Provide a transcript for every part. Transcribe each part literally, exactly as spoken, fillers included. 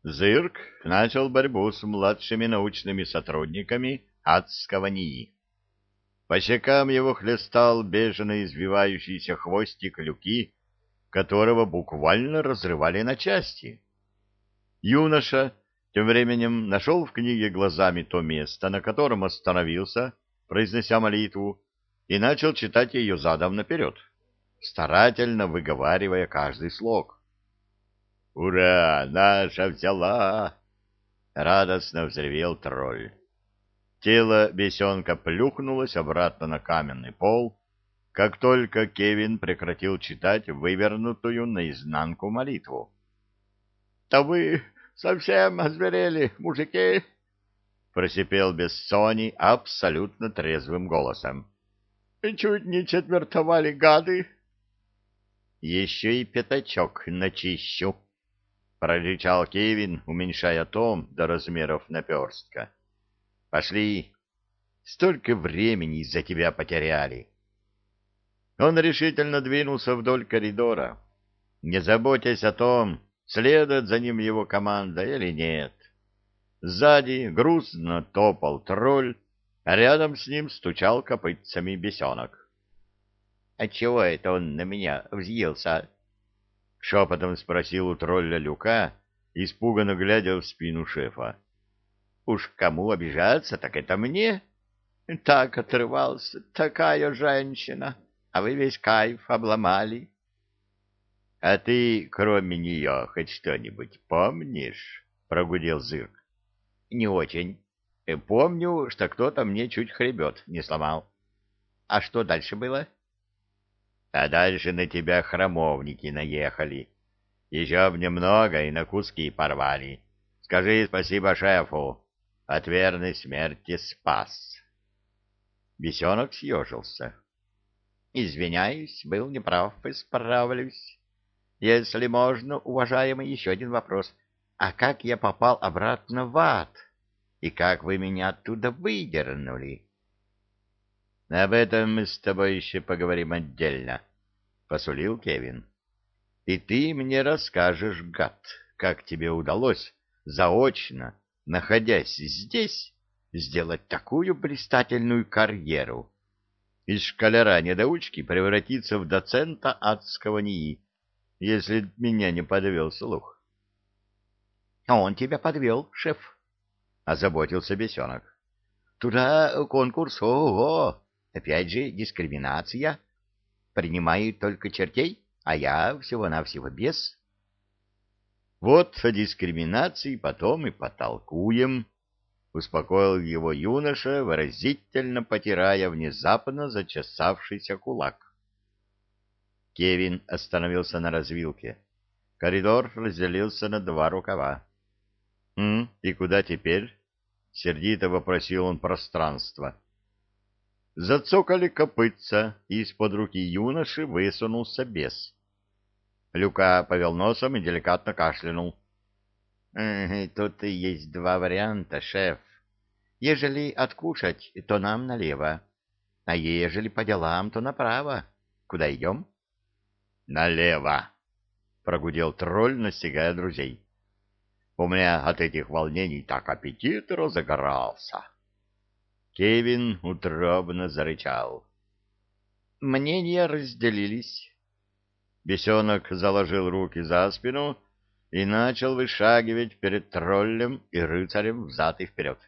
Зырк начал борьбу с младшими научными сотрудниками адского НИИ. По щекам его хлестал бешено извивающийся хвостик Люки, которого буквально разрывали на части. Юноша тем временем нашел в книге глазами то место, на котором остановился, произнеся молитву, и начал читать ее задом наперед, старательно выговаривая каждый слог. «Ура! Наша взяла!» — радостно взревел тролль. Тело бесенка плюхнулось обратно на каменный пол, как только Кевин прекратил читать вывернутую наизнанку молитву. — Да вы совсем озверели, мужики! — просипел Бессоний абсолютно трезвым голосом. — Чуть не четвертовали, гады! — Еще и пятачок начищу! — прорычал Кевин, уменьшая том до размеров наперстка. — Пошли! Столько времени из-за тебя потеряли! Он решительно двинулся вдоль коридора, не заботясь о том, следует за ним его команда или нет. Сзади грустно топал тролль, а рядом с ним стучал копытцами бесенок. — А чего это он на меня взъелся? — шепотом спросил у тролля Люка, испуганно глядя в спину шефа. — Уж кому обижаться, так это мне. Так отрывался, такая женщина, а вы весь кайф обломали. — А ты, кроме нее, хоть что-нибудь помнишь? — прогудел Зырк. — Не очень. Помню, что кто-то мне чуть хребет не сломал. — А что дальше было? — А дальше на тебя храмовники наехали. Еще б немного и на куски порвали. Скажи спасибо шефу. От верной смерти спас. Бесенок съежился. — Извиняюсь, был неправ, исправлюсь. Если можно, уважаемый, еще один вопрос. А как я попал обратно в ад? И как вы меня оттуда выдернули? — Об этом мы с тобой еще поговорим отдельно, — посулил Кевин. — И ты мне расскажешь, гад, как тебе удалось заочно, находясь здесь, сделать такую блистательную карьеру. Из школяра-недоучки превратиться в доцента адского НИИ, если меня не подвел слух. — А он тебя подвел, шеф, — озаботился бесенок. — Туда конкурс, ого, опять же дискриминация. Принимают только чертей, а я всего-навсего бес. — Вот о дискриминации потом и потолкуем, — успокоил его юноша, выразительно потирая внезапно зачесавшийся кулак. Кевин остановился на развилке. Коридор разделился на два рукава. — М, и куда теперь? — сердито вопросил он пространство. Зацокали копытца, и из-под руки юноши высунулся бес. Люка повел носом и деликатно кашлянул. — Тут и есть два варианта, шеф. Ежели откушать, то нам налево, а ежели по делам, то направо. Куда идем? — Налево! — прогудел тролль, настигая друзей. У меня от этих волнений так аппетит разыгрался. Кевин утробно зарычал. Мнения разделились. Бесенок заложил руки за спину и начал вышагивать перед троллем и рыцарем взад и вперед.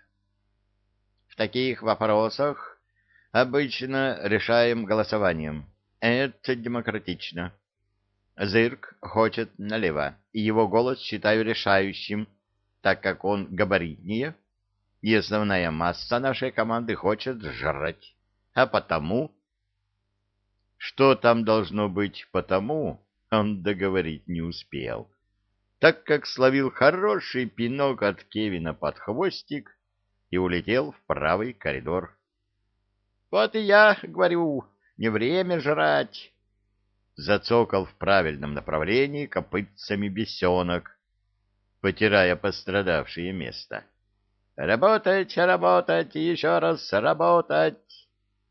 В таких вопросах обычно решаем голосованием. Это демократично. Зырк хочет налево, и его голос считаю решающим, так как он габаритнее, и основная масса нашей команды хочет жрать. А потому... Что там должно быть потому, он договорить не успел, так как словил хороший пинок от Кевина под хвостик и улетел в правый коридор. — Вот и я говорю, не время жрать! Зацокал в правильном направлении копытцами бесенок, потирая пострадавшее место. «Работать, работать, еще раз работать!»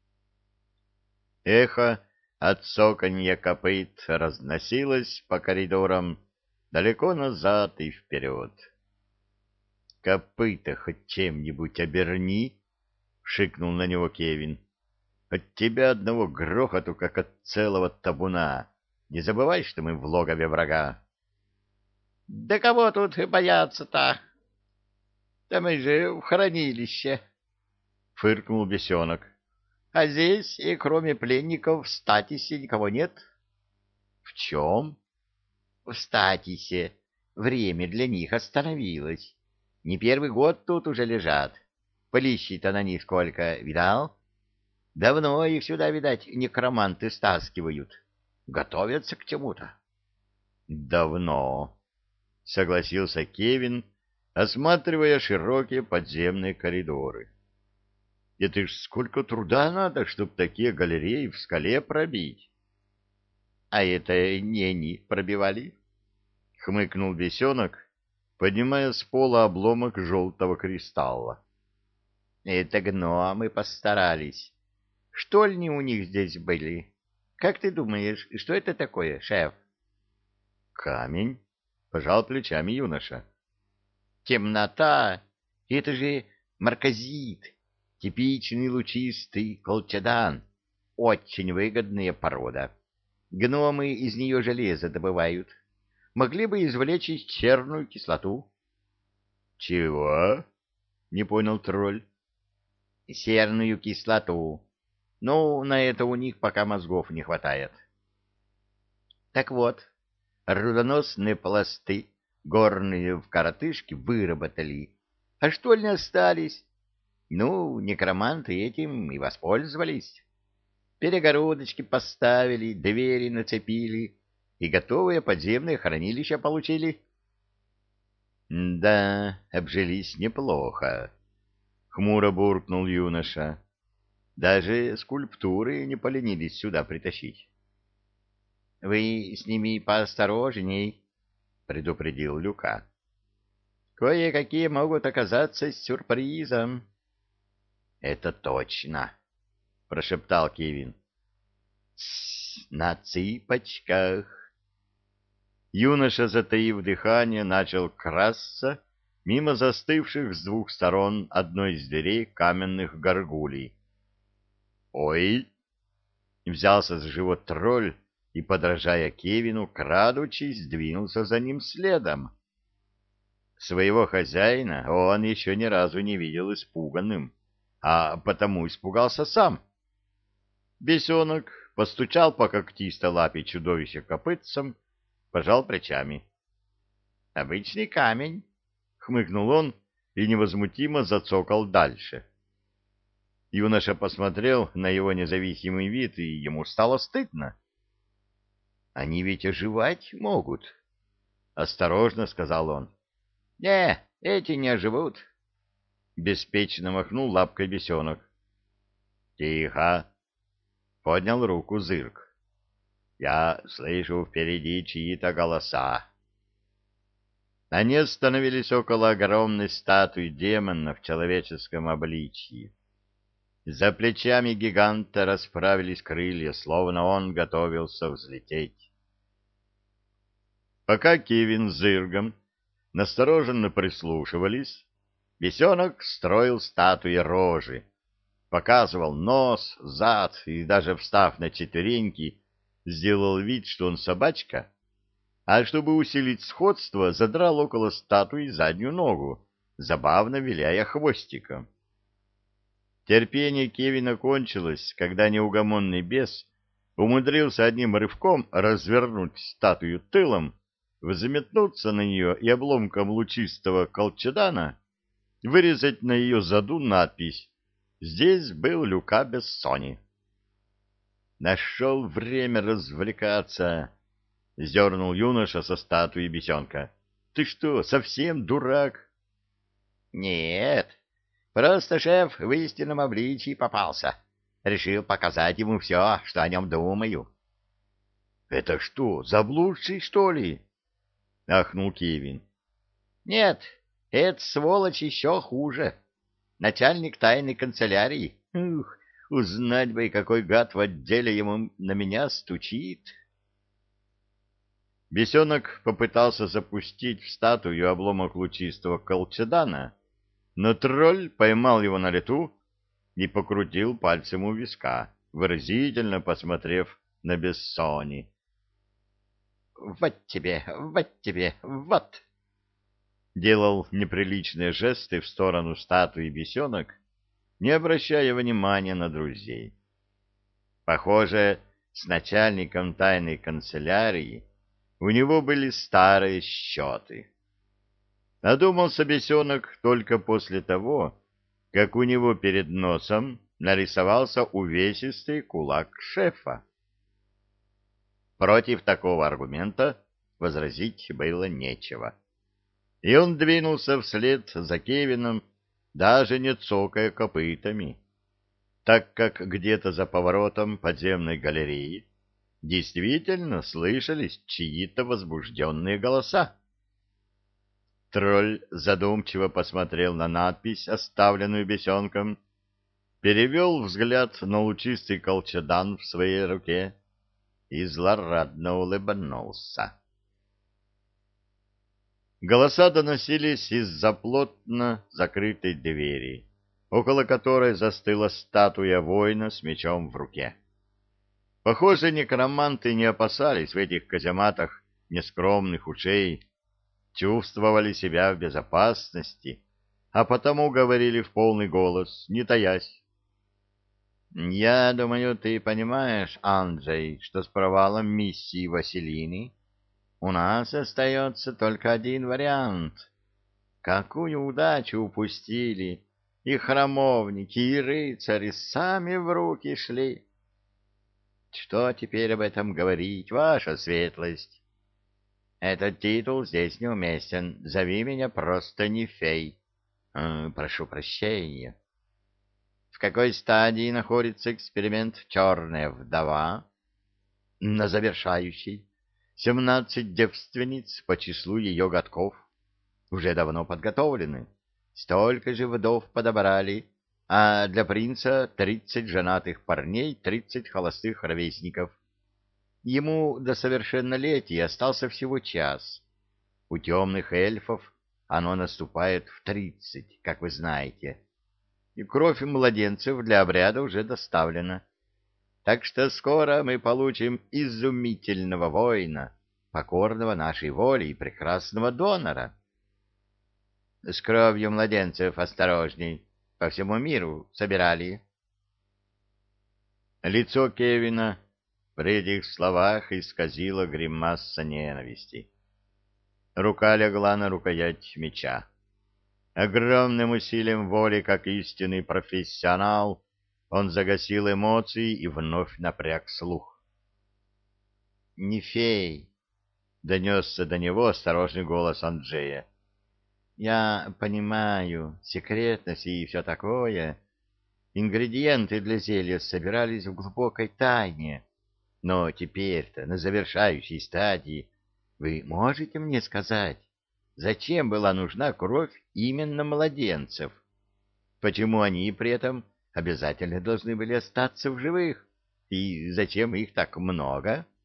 Эхо от цоканья копыт разносилось по коридорам далеко назад и вперед. копыта хоть чем-нибудь оберни, — шикнул на него Кевин. — От тебя одного грохоту, как от целого табуна. Не забывай, что мы в логове врага. — Да кого тут бояться-то? — Да мы же в хранилище, — фыркнул бесенок. — А здесь, и кроме пленников, в статисе никого нет. — В чем? — В статисе. Время для них остановилось. Не первый год тут уже лежат. Полищи-то на них сколько, видал? Давно их сюда, видать, некроманты стаскивают. Готовятся к чему-то. — Давно, — согласился Кевин, осматривая широкие подземные коридоры. — Это ж сколько труда надо, чтоб такие галереи в скале пробить. — А это не они пробивали, — хмыкнул бесенок, поднимая с пола обломок желтого кристалла. — Это гномы постарались. Штольни у них здесь были. Как ты думаешь, что это такое, шеф? — Камень, — пожал плечами юноша. — Темнота. Это же марказит, типичный лучистый колчедан. Очень выгодная порода. Гномы из нее железо добывают. Могли бы извлечь и серную кислоту. — Чего? — не понял тролль. — Серную кислоту. Ну, на это у них пока мозгов не хватает. Так вот, рудоносные пласты горные в коротышке выработали. А что ли остались? Ну, некроманты этим и воспользовались. Перегородочки поставили, двери нацепили и готовые подземные хранилища получили. — Да, обжились неплохо, — хмуро буркнул юноша. Даже скульптуры не поленились сюда притащить. — Вы с ними поосторожней, — предупредил Люка. — Кое-какие могут оказаться сюрпризом. — Это точно, — прошептал Кевин. — Тссс, на цыпочках. Юноша, затаив дыхание, начал красться мимо застывших с двух сторон одной из дверей каменных горгулей. «Ой!» — взялся за живот тролль и, подражая Кевину, крадучись, двинулся за ним следом. Своего хозяина он еще ни разу не видел испуганным, а потому испугался сам. Бесенок постучал по когтистой лапе чудовища копытцем, пожал плечами. «Обычный камень», — хмыкнул он и невозмутимо зацокал дальше. Юноша посмотрел на его независимый вид, и ему стало стыдно. — Они ведь оживать могут, — осторожно сказал он. — Не, эти не оживут, — беспечно махнул лапкой бесенок. — Тихо! — поднял руку Зырк. — Я слышу впереди чьи-то голоса. Они остановились около огромной статуи демона в человеческом обличье. За плечами гиганта расправились крылья, словно он готовился взлететь. Пока Кевин с Зыргом настороженно прислушивались, бесенок строил статуи рожи, показывал нос, зад и, даже встав на четвереньки, сделал вид, что он собачка, а чтобы усилить сходство, задрал около статуи заднюю ногу, забавно виляя хвостиком. Терпение Кевина кончилось, когда неугомонный бес умудрился одним рывком развернуть статую тылом, взметнуться на нее и обломком лучистого колчедана вырезать на ее заду надпись «Здесь был Люка Бессони». «Нашел время развлекаться», — сдернул юноша со статуи бесенка. «Ты что, совсем дурак?» «Нет». Просто шеф в истинном обличии попался. Решил показать ему все, что о нем думаю. — Это что, заблудший, что ли? — ахнул Кевин. — Нет, это сволочь еще хуже. Начальник тайной канцелярии. Ух, узнать бы, какой гад в отделе ему на меня стучит. Бесенок попытался запустить в статую обломок лучистого колчедана, но тролль поймал его на лету и покрутил пальцем у виска, выразительно посмотрев на Бессони. «Вот тебе, вот тебе, вот!» Делал неприличные жесты в сторону статуи бесенок, не обращая внимания на друзей. Похоже, с начальником тайной канцелярии у него были старые счеты. Одумался бесенок только после того, как у него перед носом нарисовался увесистый кулак шефа. Против такого аргумента возразить было нечего. И он двинулся вслед за Кевином, даже не цокая копытами, так как где-то за поворотом подземной галереи действительно слышались чьи-то возбужденные голоса. Тролль задумчиво посмотрел на надпись, оставленную бесенком, перевел взгляд на лучистый колчедан в своей руке и злорадно улыбнулся. Голоса доносились из-за плотно закрытой двери, около которой застыла статуя воина с мечом в руке. Похоже, некроманты не опасались в этих казематах нескромных ушей, чувствовали себя в безопасности, а потому говорили в полный голос, не таясь. «Я думаю, ты понимаешь, Анджей, что с провалом миссии Василины у нас остается только один вариант. Какую удачу упустили! И храмовники, и рыцари сами в руки шли. Что теперь об этом говорить, ваша светлость? Этот титул здесь неуместен. Зови меня просто Нефей. Э, прошу прощения. В какой стадии находится эксперимент «Черная вдова»? На завершающей. Семнадцать девственниц по числу ее годков уже давно подготовлены. Столько же вдов подобрали, а для принца тридцать женатых парней, тридцать холостых ровесников. Ему до совершеннолетия остался всего час. У темных эльфов оно наступает в тридцать, как вы знаете. И кровь младенцев для обряда уже доставлена. Так что скоро мы получим изумительного воина, покорного нашей воле и прекрасного донора. С кровью младенцев осторожней, по всему миру собирали. Лицо Кевина при этих словах исказило гримаса ненависти. Рука легла на рукоять меча. Огромным усилием воли, как истинный профессионал, он загасил эмоции и вновь напряг слух. «Нефей!» — донесся до него осторожный голос Анджея. «Я понимаю, секретность и все такое. Ингредиенты для зелья собирались в глубокой тайне. Но теперь-то, на завершающей стадии, вы можете мне сказать, зачем была нужна кровь именно младенцев? Почему они при этом обязательно должны были остаться в живых? И зачем их так много?»